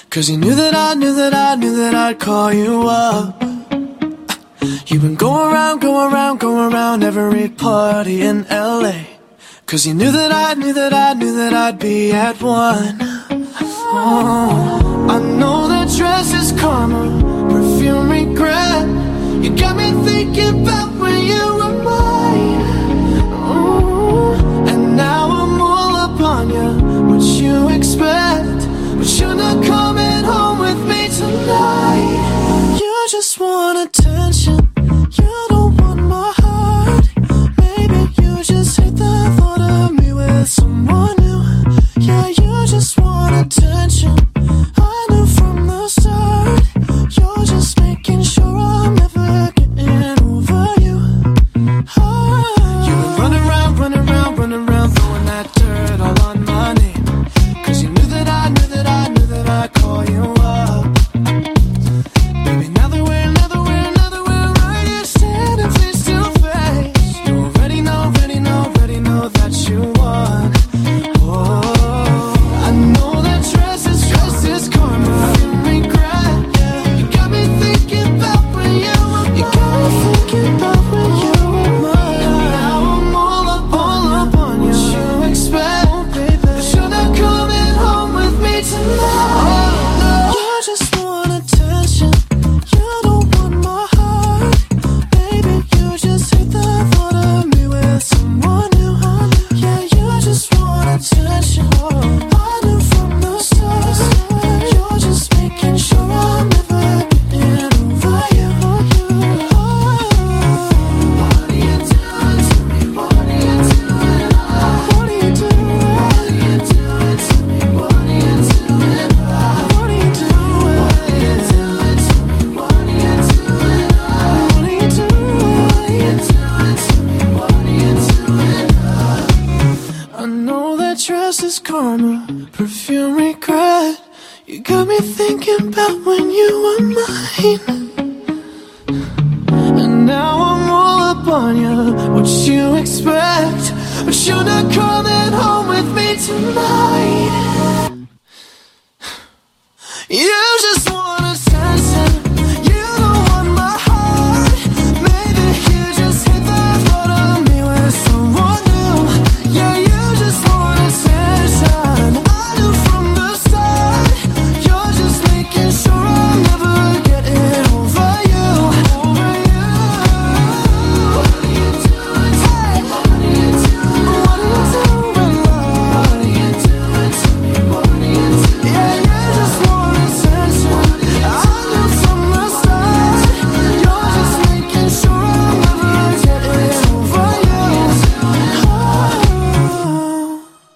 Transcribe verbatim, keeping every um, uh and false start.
Cause you knew that I knew that I knew that I'd call you up. You've been going around, going around, going around every party in L A. Cause you knew that I knew that I knew that I'd be at one. Oh, I know that dress is karma, perfume regret. You got me thinking about when you were mine. Oh, and now I'm all up on you, what you expect. But you're not coming home with me tonight. You just want attention, you don't want my heart. Maybe you just hate the thought of me with someone new. Yeah, you just want attention, I knew from the start. You're just making sure I'm never getting over you. Oh. You were running around, running around, running around, throwing that dirt all on my name. Cause you knew that I knew that I knew that I'd call you up. Baby, now that we're, now that we're, now that we're right here standing face to face, you already know, already know, already know that you won. Oh, I know that dress is, dress is karma, you regret. Yeah, you got me thinking about when you were mine. You got me thinking about when you were mine. And now I'm all up, all up on you. What you expect? Oh, baby, but you're not coming home with me tonight. Oh, no. You just want attention, you don't want my heart. Baby, you just hate the thought of me with someone new. Yeah, you just want attention, I knew from the start. You're just making sure I'm never getting over you. Oh. What are you doing to me? What are you doing? What are you doing? What are you doing to me? What are you doing? What are you doing? What are you doing to me? What are you doing? What are you doing? What are you doing to me? What are you doing? I know that dress is karma, perfume regret. You got me thinking about when you were mine. And now I'm all up on you, what you expect. But you're not coming home with me tonight.